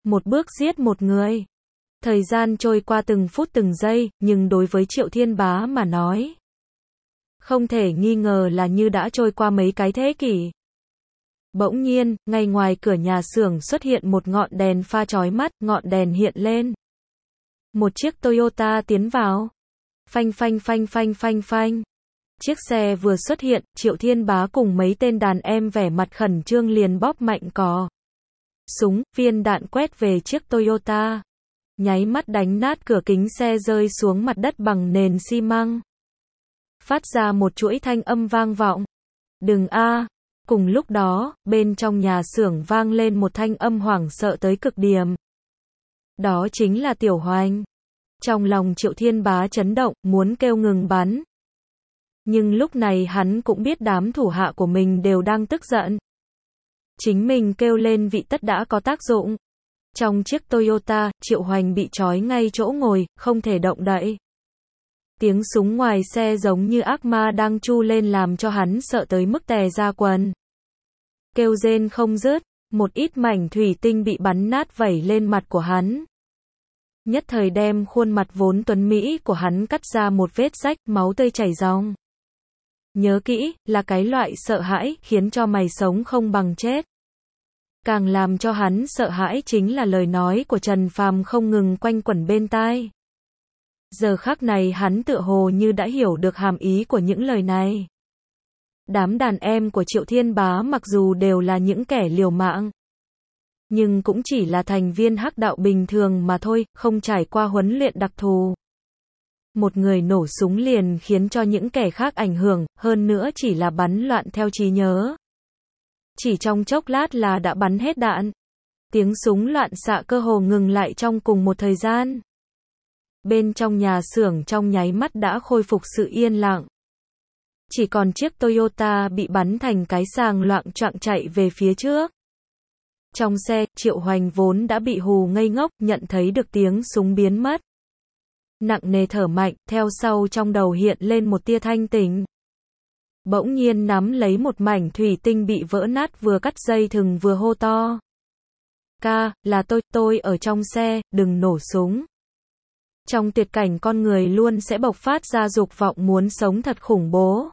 Một bước giết một người. Thời gian trôi qua từng phút từng giây, nhưng đối với Triệu Thiên Bá mà nói, không thể nghi ngờ là như đã trôi qua mấy cái thế kỷ. Bỗng nhiên, ngay ngoài cửa nhà xưởng xuất hiện một ngọn đèn pha chói mắt, ngọn đèn hiện lên. Một chiếc Toyota tiến vào. Phanh phanh phanh phanh phanh phanh. Chiếc xe vừa xuất hiện, Triệu Thiên Bá cùng mấy tên đàn em vẻ mặt khẩn trương liền bóp mạnh cò súng, viên đạn quét về chiếc Toyota. Nháy mắt đánh nát cửa kính xe rơi xuống mặt đất bằng nền xi măng. Phát ra một chuỗi thanh âm vang vọng. Đừng a! Cùng lúc đó, bên trong nhà xưởng vang lên một thanh âm hoảng sợ tới cực điểm. Đó chính là Tiểu Hoành. Trong lòng Triệu Thiên Bá chấn động, muốn kêu ngừng bắn. Nhưng lúc này hắn cũng biết đám thủ hạ của mình đều đang tức giận. Chính mình kêu lên vị tất đã có tác dụng. Trong chiếc Toyota, Triệu Hoành bị trói ngay chỗ ngồi, không thể động đậy. Tiếng súng ngoài xe giống như ác ma đang tru lên làm cho hắn sợ tới mức tè ra quần. Kêu rên không dứt, một ít mảnh thủy tinh bị bắn nát vẩy lên mặt của hắn. Nhất thời đem khuôn mặt vốn tuấn mỹ của hắn cắt ra một vết rách, máu tươi chảy ròng. Nhớ kỹ, là cái loại sợ hãi, khiến cho mày sống không bằng chết. Càng làm cho hắn sợ hãi chính là lời nói của Trần Phàm không ngừng quanh quẩn bên tai. Giờ khắc này hắn tựa hồ như đã hiểu được hàm ý của những lời này. Đám đàn em của Triệu Thiên Bá mặc dù đều là những kẻ liều mạng, nhưng cũng chỉ là thành viên hắc đạo bình thường mà thôi, không trải qua huấn luyện đặc thù. Một người nổ súng liền khiến cho những kẻ khác ảnh hưởng, hơn nữa chỉ là bắn loạn theo trí nhớ. Chỉ trong chốc lát là đã bắn hết đạn. Tiếng súng loạn xạ cơ hồ ngừng lại trong cùng một thời gian. Bên trong nhà xưởng trong nháy mắt đã khôi phục sự yên lặng. Chỉ còn chiếc Toyota bị bắn thành cái sàng loạng choạng chạy về phía trước. Trong xe, Triệu Hoành vốn đã bị hù ngây ngốc, nhận thấy được tiếng súng biến mất. Nặng nề thở mạnh, theo sau trong đầu hiện lên một tia thanh tỉnh. Bỗng nhiên nắm lấy một mảnh thủy tinh bị vỡ nát vừa cắt dây thừng vừa hô to. Ca, là tôi ở trong xe, đừng nổ súng. Trong tuyệt cảnh con người luôn sẽ bộc phát ra dục vọng muốn sống thật khủng bố.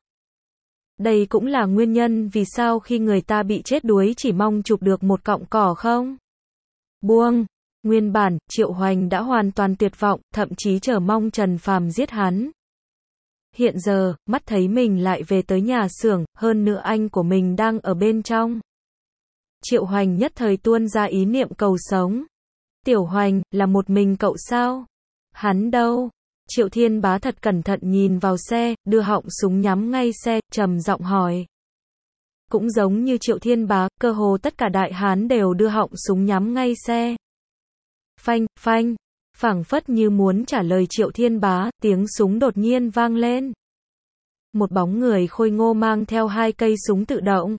Đây cũng là nguyên nhân vì sao khi người ta bị chết đuối chỉ mong chụp được một cọng cỏ không. Buông. Nguyên bản, Triệu Hoành đã hoàn toàn tuyệt vọng, thậm chí chờ mong Trần Phàm giết hắn. Hiện giờ, mắt thấy mình lại về tới nhà xưởng, hơn nữa anh của mình đang ở bên trong. Triệu Hoành nhất thời tuôn ra ý niệm cầu sống. Tiểu Hoành, là một mình cậu sao? Hắn đâu? Triệu Thiên Bá thật cẩn thận nhìn vào xe, đưa họng súng nhắm ngay xe, trầm giọng hỏi. Cũng giống như Triệu Thiên Bá, cơ hồ tất cả đại hán đều đưa họng súng nhắm ngay xe. Phanh, phanh, phảng phất như muốn trả lời Triệu Thiên Bá, tiếng súng đột nhiên vang lên. Một bóng người khôi ngô mang theo 2 cây súng tự động.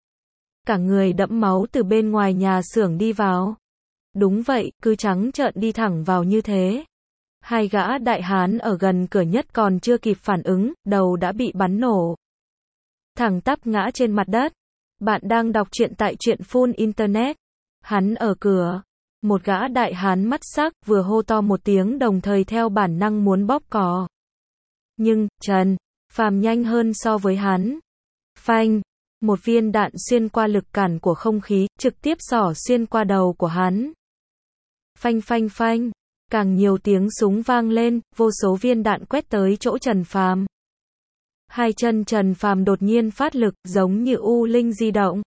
Cả người đẫm máu từ bên ngoài nhà xưởng đi vào. Đúng vậy, cứ trắng trợn đi thẳng vào như thế. 2 gã đại hán ở gần cửa nhất còn chưa kịp phản ứng, đầu đã bị bắn nổ. Thẳng tắp ngã trên mặt đất. Bạn đang đọc truyện tại truyện full internet. Hắn ở cửa. Một gã đại hán mắt sắc vừa hô to một tiếng đồng thời theo bản năng muốn bóp cò. Nhưng, Trần Phàm nhanh hơn so với hắn. Phanh. Một viên đạn xuyên qua lực cản của không khí, trực tiếp xỏ xuyên qua đầu của hắn. Phanh phanh phanh. Càng nhiều tiếng súng vang lên, vô số viên đạn quét tới chỗ Trần Phàm. 2 chân Trần Phàm đột nhiên phát lực, giống như u linh di động.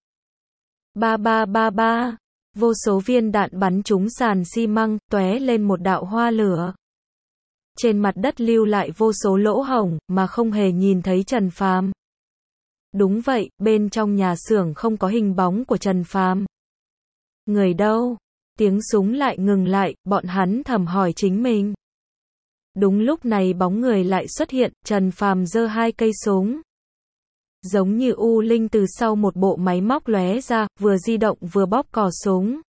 Ba ba ba ba. Vô số viên đạn bắn trúng sàn xi măng, tóe lên một đạo hoa lửa. Trên mặt đất lưu lại vô số lỗ hổng, mà không hề nhìn thấy Trần Phàm. Đúng vậy, bên trong nhà xưởng không có hình bóng của Trần Phàm. Người đâu? Tiếng súng lại ngừng lại, bọn hắn thầm hỏi chính mình. Đúng lúc này bóng người lại xuất hiện, Trần Phàm giơ 2 cây súng. Giống như u linh từ sau một bộ máy móc lóe ra, vừa di động vừa bóp cò súng.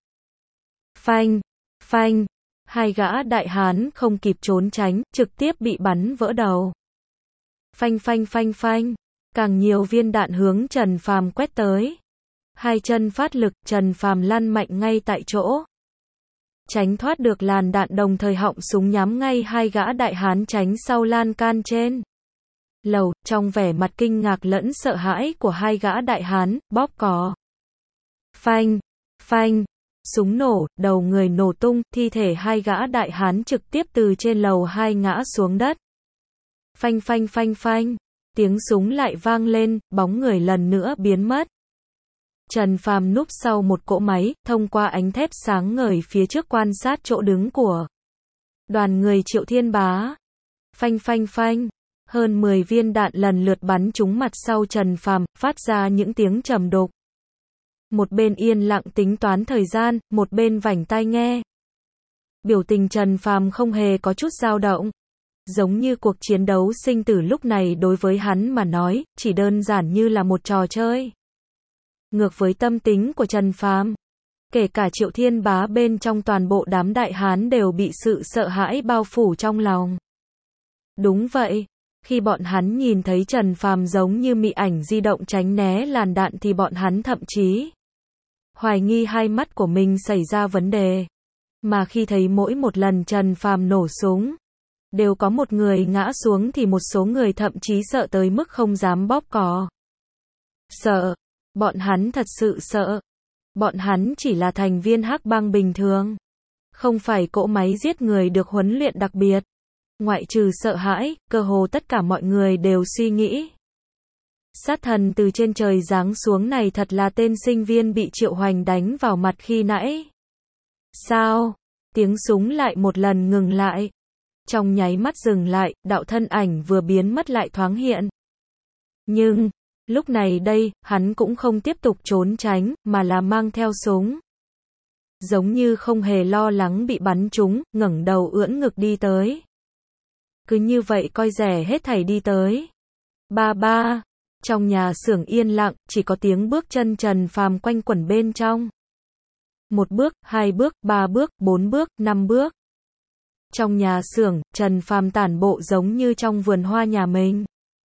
Phanh, phanh, 2 gã đại hán không kịp trốn tránh, trực tiếp bị bắn vỡ đầu. Phanh phanh phanh phanh, càng nhiều viên đạn hướng Trần Phàm quét tới. 2 chân phát lực, Trần Phàm lăn mạnh ngay tại chỗ. tránh thoát được làn đạn, đồng thời họng súng nhắm ngay hai gã đại hán tránh sau lan can trên lầu, trong vẻ mặt kinh ngạc lẫn sợ hãi của hai gã đại hán, bóp cò. Phanh, phanh, súng nổ, đầu người nổ tung, thi thể hai gã đại hán trực tiếp từ trên lầu 2 ngã xuống đất. Phanh phanh phanh phanh, tiếng súng lại vang lên, bóng người lần nữa biến mất. Trần Phàm núp sau một cỗ máy, thông qua ánh thép sáng ngời phía trước quan sát chỗ đứng của đoàn người Triệu Thiên Bá. Phanh phanh phanh, hơn 10 viên đạn lần lượt bắn trúng mặt sau Trần Phàm, phát ra những tiếng trầm đục. Một bên yên lặng tính toán thời gian, một bên vảnh tai nghe. Biểu tình Trần Phàm không hề có chút dao động. Giống như cuộc chiến đấu sinh tử lúc này đối với hắn mà nói, chỉ đơn giản như là một trò chơi. Ngược với tâm tính của Trần Phàm, kể cả Triệu Thiên Bá bên trong toàn bộ đám đại hán đều bị sự sợ hãi bao phủ trong lòng. Đúng vậy, khi bọn hắn nhìn thấy Trần Phàm giống như mị ảnh di động tránh né làn đạn thì bọn hắn thậm chí hoài nghi hai mắt của mình xảy ra vấn đề. Mà khi thấy mỗi một lần Trần Phàm nổ súng, đều có một người ngã xuống thì một số người thậm chí sợ tới mức không dám bóp cò. Sợ. Bọn hắn thật sự sợ. Bọn hắn chỉ là thành viên hắc bang bình thường. Không phải cỗ máy giết người được huấn luyện đặc biệt. Ngoại trừ sợ hãi, cơ hồ tất cả mọi người đều suy nghĩ. Sát thần từ trên trời giáng xuống này thật là tên sinh viên bị Triệu Hoành đánh vào mặt khi nãy. Sao? Tiếng súng lại một lần ngừng lại. Trong nháy mắt dừng lại, đạo thân ảnh vừa biến mất lại thoáng hiện. Nhưng, lúc này đây, hắn cũng không tiếp tục trốn tránh, mà là mang theo súng. Giống như không hề lo lắng bị bắn trúng, ngẩng đầu ưỡn ngực đi tới. Cứ như vậy coi rẻ hết thảy đi tới. Ba ba. Trong nhà xưởng yên lặng, chỉ có tiếng bước chân Trần Phàm quanh quẩn bên trong. 1 bước, 2 bước, 3 bước, 4 bước, 5 bước. Trong nhà xưởng, Trần Phàm tản bộ giống như trong vườn hoa nhà mình.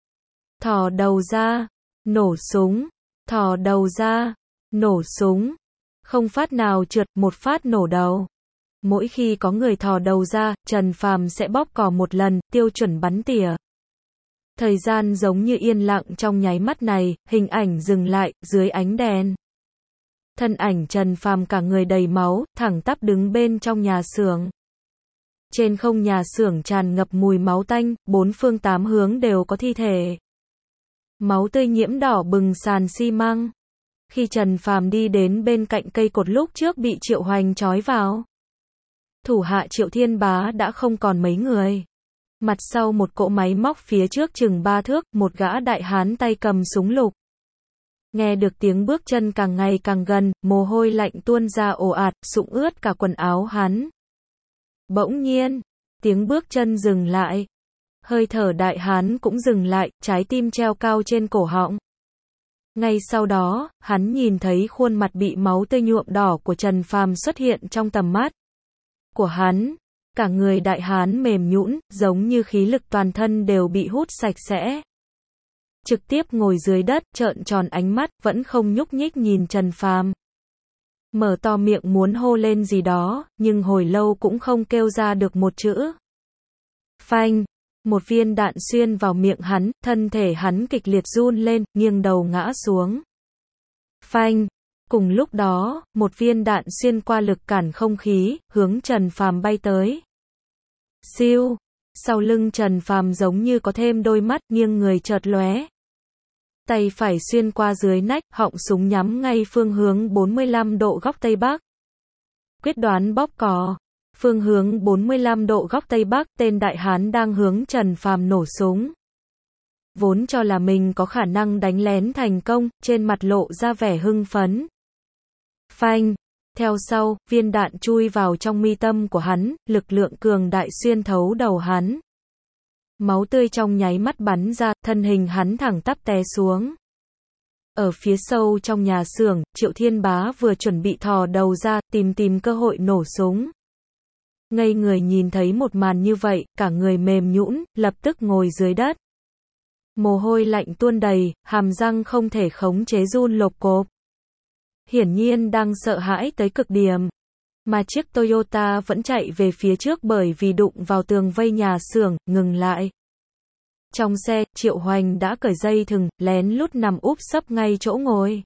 Thò đầu ra, nổ súng, thò đầu ra, nổ súng. Không phát nào trượt, một phát nổ đầu. Mỗi khi có người thò đầu ra, Trần Phàm sẽ bóp cò một lần, tiêu chuẩn bắn tỉa. Thời gian giống như yên lặng trong nháy mắt này, hình ảnh dừng lại, dưới ánh đèn. Thân ảnh Trần Phàm cả người đầy máu, thẳng tắp đứng bên trong nhà xưởng. Trên không nhà xưởng tràn ngập mùi máu tanh, 4 phương 8 hướng đều có thi thể. Máu tươi nhiễm đỏ bừng sàn xi măng. Khi Trần Phàm đi đến bên cạnh cây cột lúc trước bị Triệu Hoành trói vào, thủ hạ Triệu Thiên Bá đã không còn mấy người. Mặt sau một cỗ máy móc phía trước chừng 3 thước, một gã đại hán tay cầm súng lục. Nghe được tiếng bước chân càng ngày càng gần, mồ hôi lạnh tuôn ra ồ ạt, sũng ướt cả quần áo hắn. Bỗng nhiên, tiếng bước chân dừng lại. Hơi thở đại hán cũng dừng lại, trái tim treo cao trên cổ họng. Ngay sau đó, hắn nhìn thấy khuôn mặt bị máu tươi nhuộm đỏ của Trần Phàm xuất hiện trong tầm mắt của hắn. Cả người đại hán mềm nhũn, giống như khí lực toàn thân đều bị hút sạch sẽ. Trực tiếp ngồi dưới đất, trợn tròn ánh mắt, vẫn không nhúc nhích nhìn Trần Phàm. Mở to miệng muốn hô lên gì đó, nhưng hồi lâu cũng không kêu ra được một chữ. Phanh, một viên đạn xuyên vào miệng hắn, thân thể hắn kịch liệt run lên, nghiêng đầu ngã xuống. Phanh, cùng lúc đó, một viên đạn xuyên qua lực cản không khí, hướng Trần Phàm bay tới. Siêu, sau lưng Trần Phàm giống như có thêm đôi mắt, nghiêng người chợt lóe. Tay phải xuyên qua dưới nách, họng súng nhắm ngay phương hướng 45 độ góc Tây Bắc. Quyết đoán bóp cò. Phương hướng 45 độ góc Tây Bắc, tên đại hán đang hướng Trần Phàm nổ súng. Vốn cho là mình có khả năng đánh lén thành công, trên mặt lộ ra vẻ hưng phấn. Phanh. Theo sau, viên đạn chui vào trong mi tâm của hắn, lực lượng cường đại xuyên thấu đầu hắn. Máu tươi trong nháy mắt bắn ra, thân hình hắn thẳng tắp té xuống. Ở phía sâu trong nhà xưởng, Triệu Thiên Bá vừa chuẩn bị thò đầu ra, tìm cơ hội nổ súng. Ngây người nhìn thấy một màn như vậy, cả người mềm nhũn, lập tức ngồi dưới đất. Mồ hôi lạnh tuôn đầy, hàm răng không thể khống chế run lộp cộp. Hiển nhiên đang sợ hãi tới cực điểm. Mà chiếc Toyota vẫn chạy về phía trước bởi vì đụng vào tường vây nhà xưởng, ngừng lại. Trong xe, Triệu Hoành đã cởi dây thừng, lén lút nằm úp sấp ngay chỗ ngồi.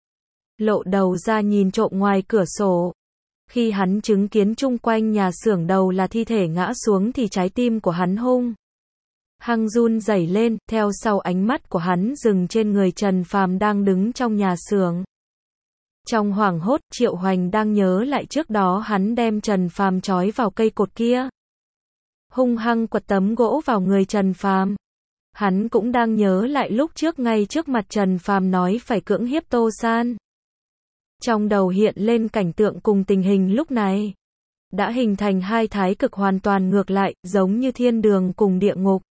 Lộ đầu ra nhìn trộm ngoài cửa sổ. Khi hắn chứng kiến chung quanh nhà xưởng đầu là thi thể ngã xuống thì trái tim của hắn hung hăng run rẩy lên, theo sau ánh mắt của hắn dừng trên người Trần Phàm đang đứng trong nhà xưởng. Trong hoảng hốt, Triệu Hoành đang nhớ lại trước đó hắn đem Trần Phàm trói vào cây cột kia. Hung hăng quật tấm gỗ vào người Trần Phàm. Hắn cũng đang nhớ lại lúc trước ngay trước mặt Trần Phàm nói phải cưỡng hiếp Tô San. Trong đầu hiện lên cảnh tượng cùng tình hình lúc này. Đã hình thành hai thái cực hoàn toàn ngược lại, giống như thiên đường cùng địa ngục.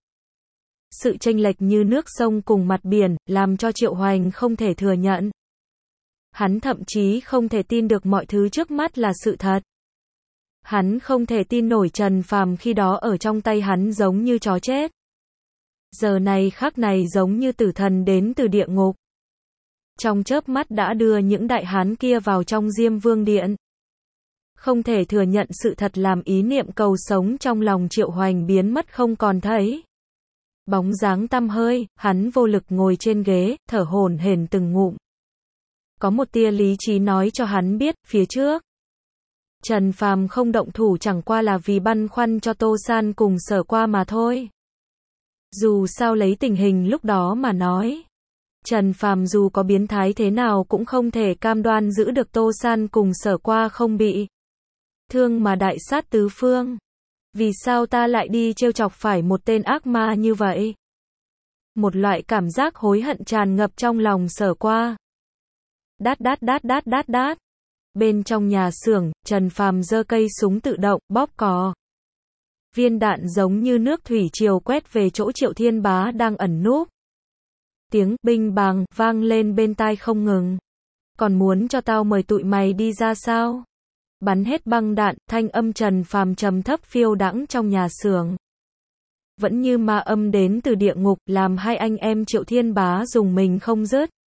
Sự chênh lệch như nước sông cùng mặt biển, làm cho Triệu Hoành không thể thừa nhận. Hắn thậm chí không thể tin được mọi thứ trước mắt là sự thật. Hắn không thể tin nổi Trần Phàm khi đó ở trong tay hắn giống như chó chết. Giờ này khắc này giống như tử thần đến từ địa ngục. Trong chớp mắt đã đưa những đại hán kia vào trong Diêm Vương Điện. Không thể thừa nhận sự thật làm ý niệm cầu sống trong lòng Triệu Hoành biến mất không còn thấy. Bóng dáng tăm hơi, hắn vô lực ngồi trên ghế, thở hổn hển từng ngụm. Có một tia lý trí nói cho hắn biết, phía trước Trần Phàm không động thủ chẳng qua là vì băn khoăn cho Tô San cùng Sở Qua mà thôi. Dù sao lấy tình hình lúc đó mà nói, Trần Phàm dù có biến thái thế nào cũng không thể cam đoan giữ được Tô San cùng Sở Qua không bị thương mà đại sát tứ phương. Vì sao ta lại đi trêu chọc phải một tên ác ma như vậy? Một loại cảm giác hối hận tràn ngập trong lòng Sở Qua. Đát đát đát đát đát đát. Bên trong nhà xưởng, Trần Phàm giơ cây súng tự động, bóp cò. Viên đạn giống như nước thủy triều quét về chỗ Triệu Thiên Bá đang ẩn núp. Tiếng binh bàng vang lên bên tai không ngừng. Còn muốn cho tao mời tụi mày đi ra sao? Bắn hết băng đạn, thanh âm Trần Phàm trầm thấp phiêu đãng trong nhà xưởng. Vẫn như ma âm đến từ địa ngục, làm hai anh em Triệu Thiên Bá dùng mình không dứt.